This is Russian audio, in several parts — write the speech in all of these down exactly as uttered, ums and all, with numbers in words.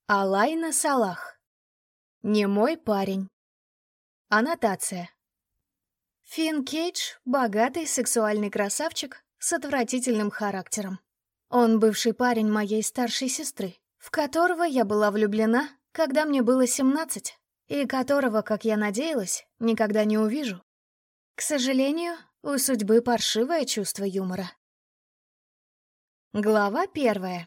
Алайна Салах. Не мой парень. Аннотация. Финн Кейдж — богатый сексуальный красавчик с отвратительным характером. Он бывший парень моей старшей сестры, в которого я была влюблена, когда мне было семнадцать, и которого, как я надеялась, никогда не увижу. К сожалению, у судьбы паршивое чувство юмора. Глава первая.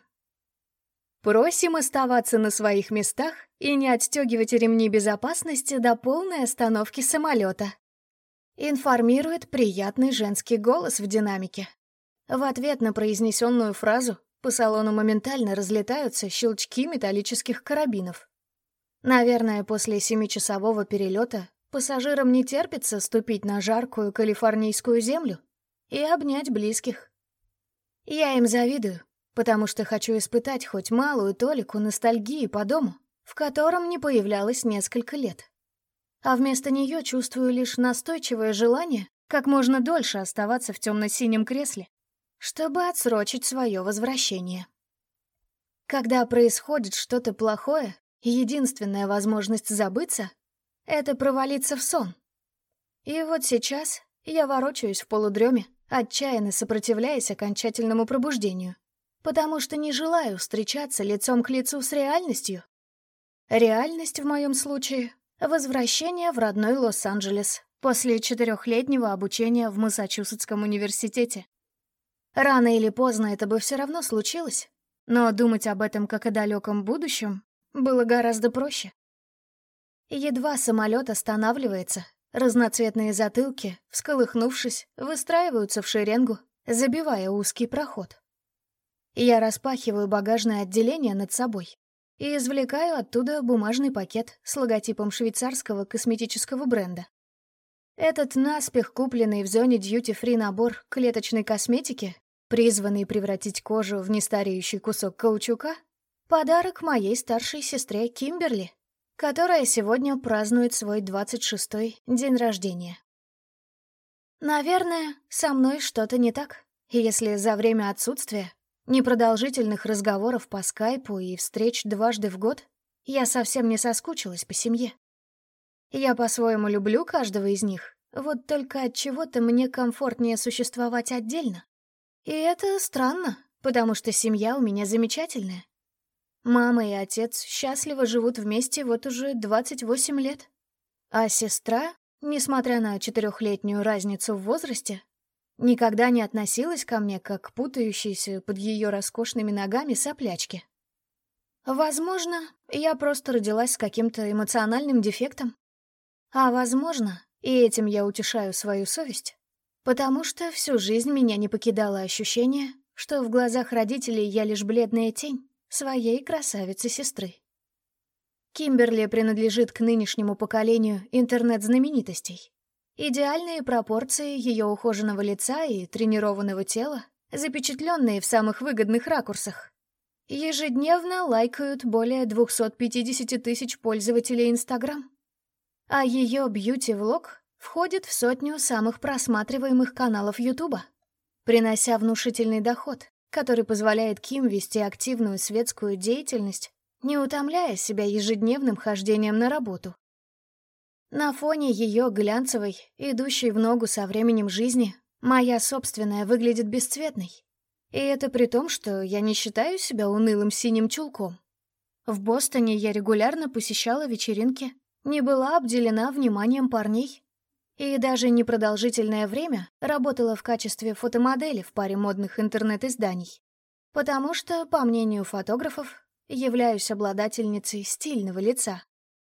Просим оставаться на своих местах и не отстегивать ремни безопасности до полной остановки самолета. Информирует приятный женский голос в динамике. В ответ на произнесенную фразу по салону моментально разлетаются щелчки металлических карабинов. Наверное, после семичасового перелета пассажирам не терпится ступить на жаркую калифорнийскую землю и обнять близких. Я им завидую, потому что хочу испытать хоть малую толику ностальгии по дому, в котором не появлялась несколько лет. А вместо нее чувствую лишь настойчивое желание как можно дольше оставаться в темно-синем кресле, чтобы отсрочить свое возвращение. Когда происходит что-то плохое, единственная возможность забыться — это провалиться в сон. И вот сейчас я ворочаюсь в полудреме, отчаянно сопротивляясь окончательному пробуждению, потому что не желаю встречаться лицом к лицу с реальностью. Реальность в моем случае — возвращение в родной Лос-Анджелес после четырехлетнего обучения в Массачусетском университете. Рано или поздно это бы все равно случилось, но думать об этом как о далеком будущем было гораздо проще. Едва самолет останавливается, разноцветные затылки, всколыхнувшись, выстраиваются в шеренгу, забивая узкий проход. Я распахиваю багажное отделение над собой и извлекаю оттуда бумажный пакет с логотипом швейцарского косметического бренда. Этот наспех купленный в зоне дьюти-фри набор клеточной косметики, призванный превратить кожу в нестареющий кусок каучука, подарок моей старшей сестре Кимберли, которая сегодня празднует свой двадцать шестой день рождения. Наверное, со мной что-то не так, если за время отсутствия, непродолжительных разговоров по скайпу и встреч дважды в год, я совсем не соскучилась по семье. Я по-своему люблю каждого из них, вот только от чего-то мне комфортнее существовать отдельно. И это странно, потому что семья у меня замечательная. Мама и отец счастливо живут вместе вот уже двадцать восемь лет. А сестра, несмотря на четырехлетнюю разницу в возрасте, никогда не относилась ко мне как к путающейся под ее роскошными ногами соплячке. Возможно, я просто родилась с каким-то эмоциональным дефектом. А возможно, и этим я утешаю свою совесть, потому что всю жизнь меня не покидало ощущение, что в глазах родителей я лишь бледная тень своей красавицы-сестры. Кимберли принадлежит к нынешнему поколению интернет-знаменитостей. Идеальные пропорции ее ухоженного лица и тренированного тела, запечатленные в самых выгодных ракурсах, ежедневно лайкают более двести пятьдесят тысяч пользователей Инстаграм. А ее бьюти-влог входит в сотню самых просматриваемых каналов Ютуба, принося внушительный доход, который позволяет Ким вести активную светскую деятельность, не утомляя себя ежедневным хождением на работу. На фоне ее глянцевой, идущей в ногу со временем жизни, моя собственная выглядит бесцветной. И это при том, что я не считаю себя унылым синим чулком. В Бостоне я регулярно посещала вечеринки, не была обделена вниманием парней и даже непродолжительное время работала в качестве фотомодели в паре модных интернет-изданий, потому что, по мнению фотографов, являюсь обладательницей стильного лица.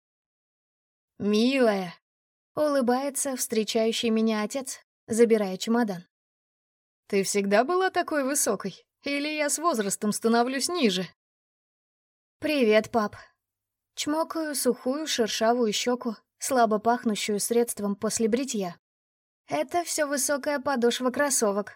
«Милая!» — улыбается встречающий меня отец, забирая чемодан. «Ты всегда была такой высокой? Или я с возрастом становлюсь ниже?» «Привет, пап!» Чмокаю сухую шершавую щеку, слабо пахнущую средством после бритья. Это все высокая подошва кроссовок.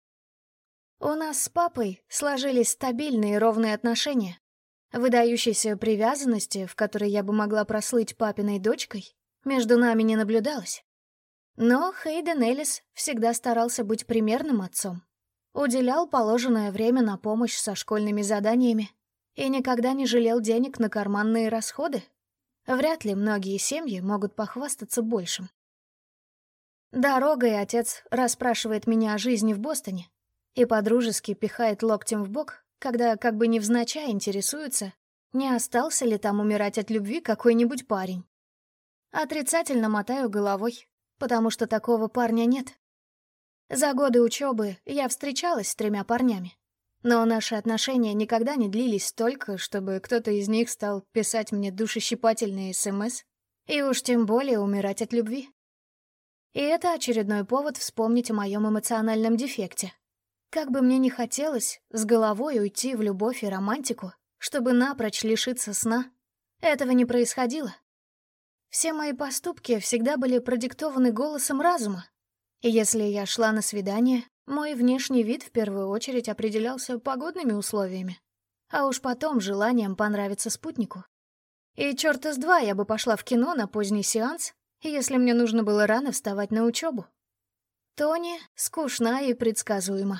У нас с папой сложились стабильные ровные отношения. Выдающейся привязанности, в которой я бы могла прослыть папиной дочкой, между нами не наблюдалось. Но Хейден Эллис всегда старался быть примерным отцом. Уделял положенное время на помощь со школьными заданиями И никогда не жалел денег на карманные расходы. Вряд ли многие семьи могут похвастаться большим. Дорогой отец расспрашивает меня о жизни в Бостоне и подружески пихает локтем в бок, когда как бы невзначай интересуется, не остался ли там умирать от любви какой-нибудь парень. Отрицательно мотаю головой, потому что такого парня нет. За годы учебы я встречалась с тремя парнями, но наши отношения никогда не длились столько, чтобы кто-то из них стал писать мне душещипательные СМС, и уж тем более умирать от любви. И это очередной повод вспомнить о моем эмоциональном дефекте. Как бы мне ни хотелось с головой уйти в любовь и романтику, чтобы напрочь лишиться сна, этого не происходило. Все мои поступки всегда были продиктованы голосом разума. И если я шла на свидание, мой внешний вид в первую очередь определялся погодными условиями, а уж потом желанием понравиться спутнику. И черта с два я бы пошла в кино на поздний сеанс, если мне нужно было рано вставать на учебу. Тони скучна и предсказуема.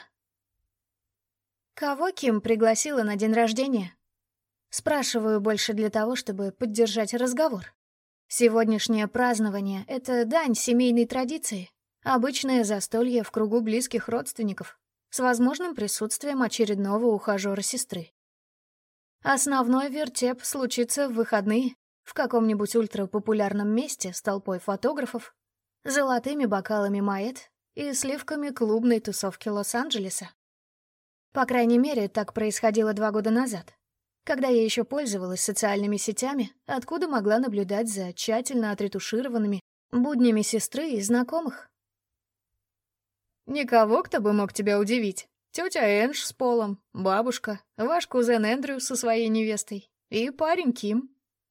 Кого Ким пригласила на день рождения? Спрашиваю больше для того, чтобы поддержать разговор. Сегодняшнее празднование — это дань семейной традиции, обычное застолье в кругу близких родственников с возможным присутствием очередного ухажера сестры. Основной вертеп случится в выходные в каком-нибудь ультрапопулярном месте с толпой фотографов, золотыми бокалами моэт и сливками клубной тусовки Лос-Анджелеса. По крайней мере, так происходило два года назад, когда я еще пользовалась социальными сетями, откуда могла наблюдать за тщательно отретушированными буднями сестры и знакомых. «Никого, кто бы мог тебя удивить. Тетя Эндж с Полом, бабушка, ваш кузен Эндрю со своей невестой и парень Ким».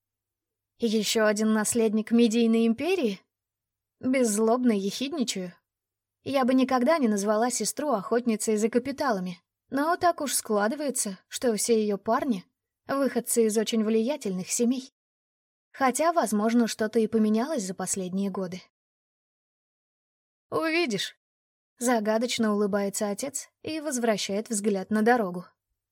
Еще один наследник медийной империи? Беззлобно ехидничаю. Я бы никогда не назвала сестру охотницей за капиталами, но так уж складывается, что все ее парни — выходцы из очень влиятельных семей. Хотя, возможно, что-то и поменялось за последние годы. «Увидишь», — загадочно улыбается отец и возвращает взгляд на дорогу.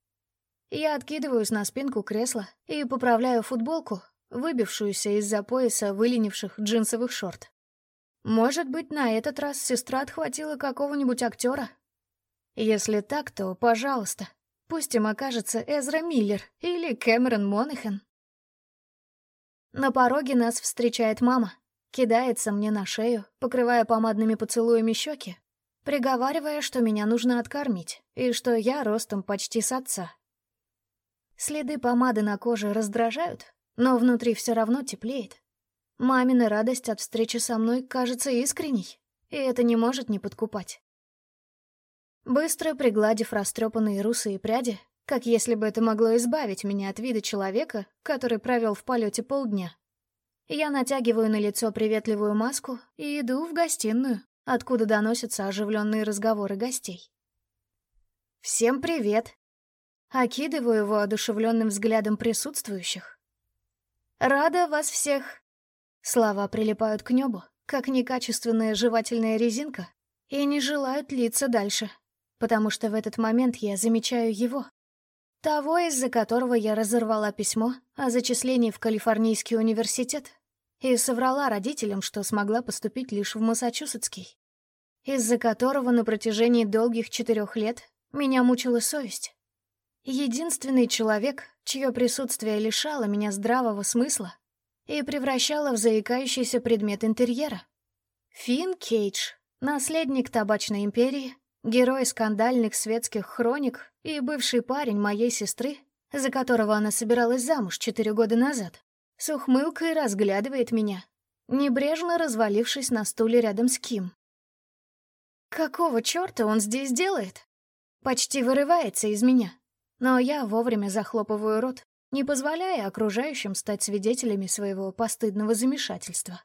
Я откидываюсь на спинку кресла и поправляю футболку, выбившуюся из-за пояса выленивших джинсовых шорт. Может быть, на этот раз сестра отхватила какого-нибудь актера? Если так, то, пожалуйста, пусть им окажется Эзра Миллер или Кэмерон Монахэн. На пороге нас встречает мама, кидается мне на шею, покрывая помадными поцелуями щеки, приговаривая, что меня нужно откормить и что я ростом почти с отца. Следы помады на коже раздражают, но внутри все равно теплеет. Мамина радость от встречи со мной кажется искренней, и это не может не подкупать. Быстро пригладив растрепанные русые пряди, как если бы это могло избавить меня от вида человека, который провел в полете полдня, я натягиваю на лицо приветливую маску и иду в гостиную, откуда доносятся оживленные разговоры гостей. «Всем привет!» Окидываю его одушевленным взглядом присутствующих. «Рада вас всех!» Слова прилипают к небу, как некачественная жевательная резинка, и не желают литься дальше, потому что в этот момент я замечаю его. Того, из-за которого я разорвала письмо о зачислении в Калифорнийский университет и соврала родителям, что смогла поступить лишь в Массачусетский. Из-за которого на протяжении долгих четырех лет меня мучила совесть. Единственный человек, чье присутствие лишало меня здравого смысла и превращало в заикающийся предмет интерьера. Финн Кейдж, наследник табачной империи, герой скандальных светских хроник и бывший парень моей сестры, за которого она собиралась замуж четыре года назад, с ухмылкой разглядывает меня, небрежно развалившись на стуле рядом с Ким. Какого черта он здесь делает? Почти вырывается из меня, но я вовремя захлопываю рот, не позволяя окружающим стать свидетелями своего постыдного замешательства.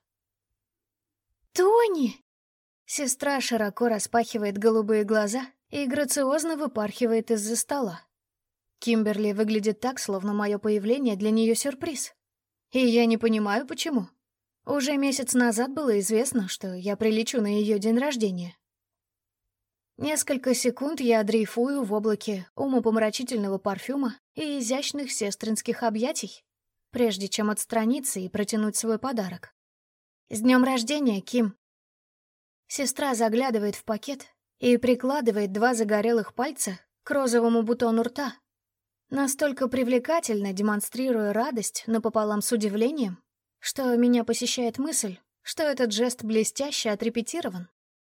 «Тони!» Сестра широко распахивает голубые глаза и грациозно выпархивает из-за стола. Кимберли выглядит так, словно мое появление для нее сюрприз. И я не понимаю, почему. Уже месяц назад было известно, что я прилечу на ее день рождения. Несколько секунд я дрейфую в облаке умопомрачительного парфюма и изящных сестринских объятий, прежде чем отстраниться и протянуть свой подарок. «С днем рождения, Ким!» Сестра заглядывает в пакет и прикладывает два загорелых пальца к розовому бутону рта, настолько привлекательно демонстрируя радость напополам с удивлением, что меня посещает мысль, что этот жест блестяще отрепетирован.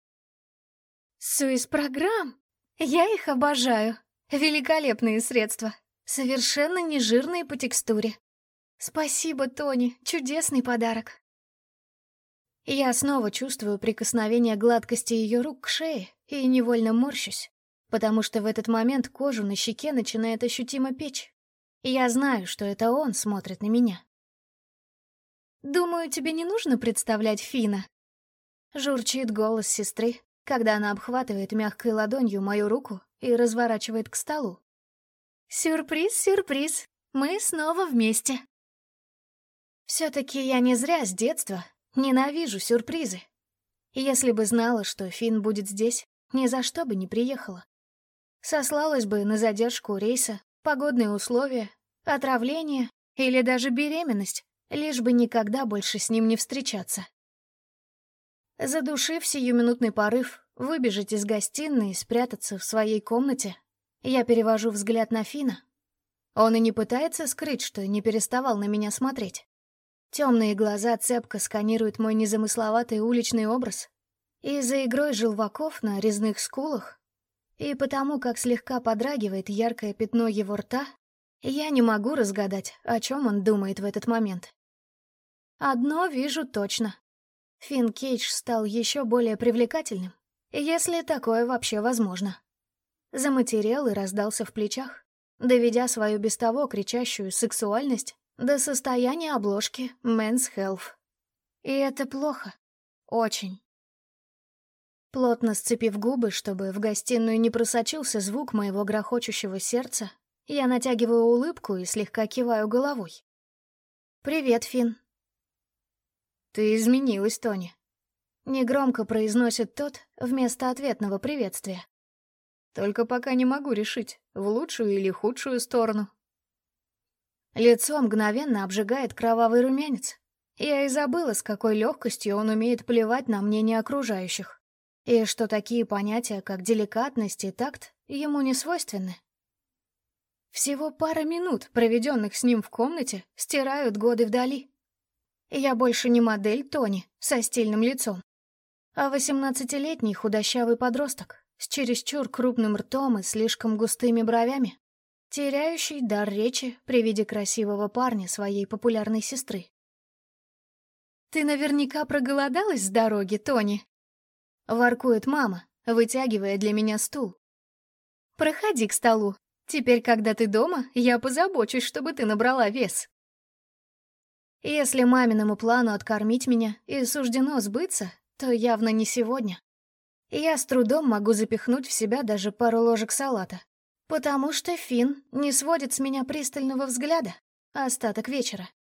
«Суис-программ! Я их обожаю! Великолепные средства! Совершенно не жирные по текстуре! Спасибо, Тони, чудесный подарок!» Я снова чувствую прикосновение гладкости ее рук к шее и невольно морщусь, потому что в этот момент кожу на щеке начинает ощутимо печь. И я знаю, что это он смотрит на меня. «Думаю, тебе не нужно представлять Фина», — журчит голос сестры, когда она обхватывает мягкой ладонью мою руку и разворачивает к столу. «Сюрприз, сюрприз, мы снова вместе». Все-таки я не зря с детства ненавижу сюрпризы. Если бы знала, что Фин будет здесь, ни за что бы не приехала. Сослалась бы на задержку рейса, погодные условия, отравление или даже беременность, лишь бы никогда больше с ним не встречаться. Задушив сиюминутный порыв выбежать из гостиной и спрятаться в своей комнате, я перевожу взгляд на Фина. Он и не пытается скрыть, что не переставал на меня смотреть. Темные глаза цепко сканируют мой незамысловатый уличный образ, и за игрой желваков на резных скулах, и потому, как слегка подрагивает яркое пятно его рта, я не могу разгадать, о чем он думает в этот момент. Одно вижу точно. Финн Кейдж стал еще более привлекательным, если такое вообще возможно. Заматерел и раздался в плечах, доведя свою без того кричащую сексуальность до состояния обложки Men's Health. И это плохо. Очень. Плотно сцепив губы, чтобы в гостиную не просочился звук моего грохочущего сердца, я натягиваю улыбку и слегка киваю головой. «Привет, Финн». «Ты изменилась, Тони», — негромко произносит тот вместо ответного приветствия. «Только пока не могу решить, в лучшую или худшую сторону». Лицо мгновенно обжигает кровавый румянец. Я и забыла, с какой легкостью он умеет плевать на мнение окружающих, и что такие понятия, как деликатность и такт, ему не свойственны. Всего пара минут, проведенных с ним в комнате, стирают годы вдали. Я больше не модель Тони со стильным лицом, а восемнадцатилетний худощавый подросток с чересчур крупным ртом и слишком густыми бровями, теряющий дар речи при виде красивого парня своей популярной сестры. «Ты наверняка проголодалась с дороги, Тони?» — воркует мама, вытягивая для меня стул. «Проходи к столу. Теперь, когда ты дома, я позабочусь, чтобы ты набрала вес». Если маминому плану откормить меня и суждено сбыться, то явно не сегодня. Я с трудом могу запихнуть в себя даже пару ложек салата, потому что Финн не сводит с меня пристального взгляда остаток вечера.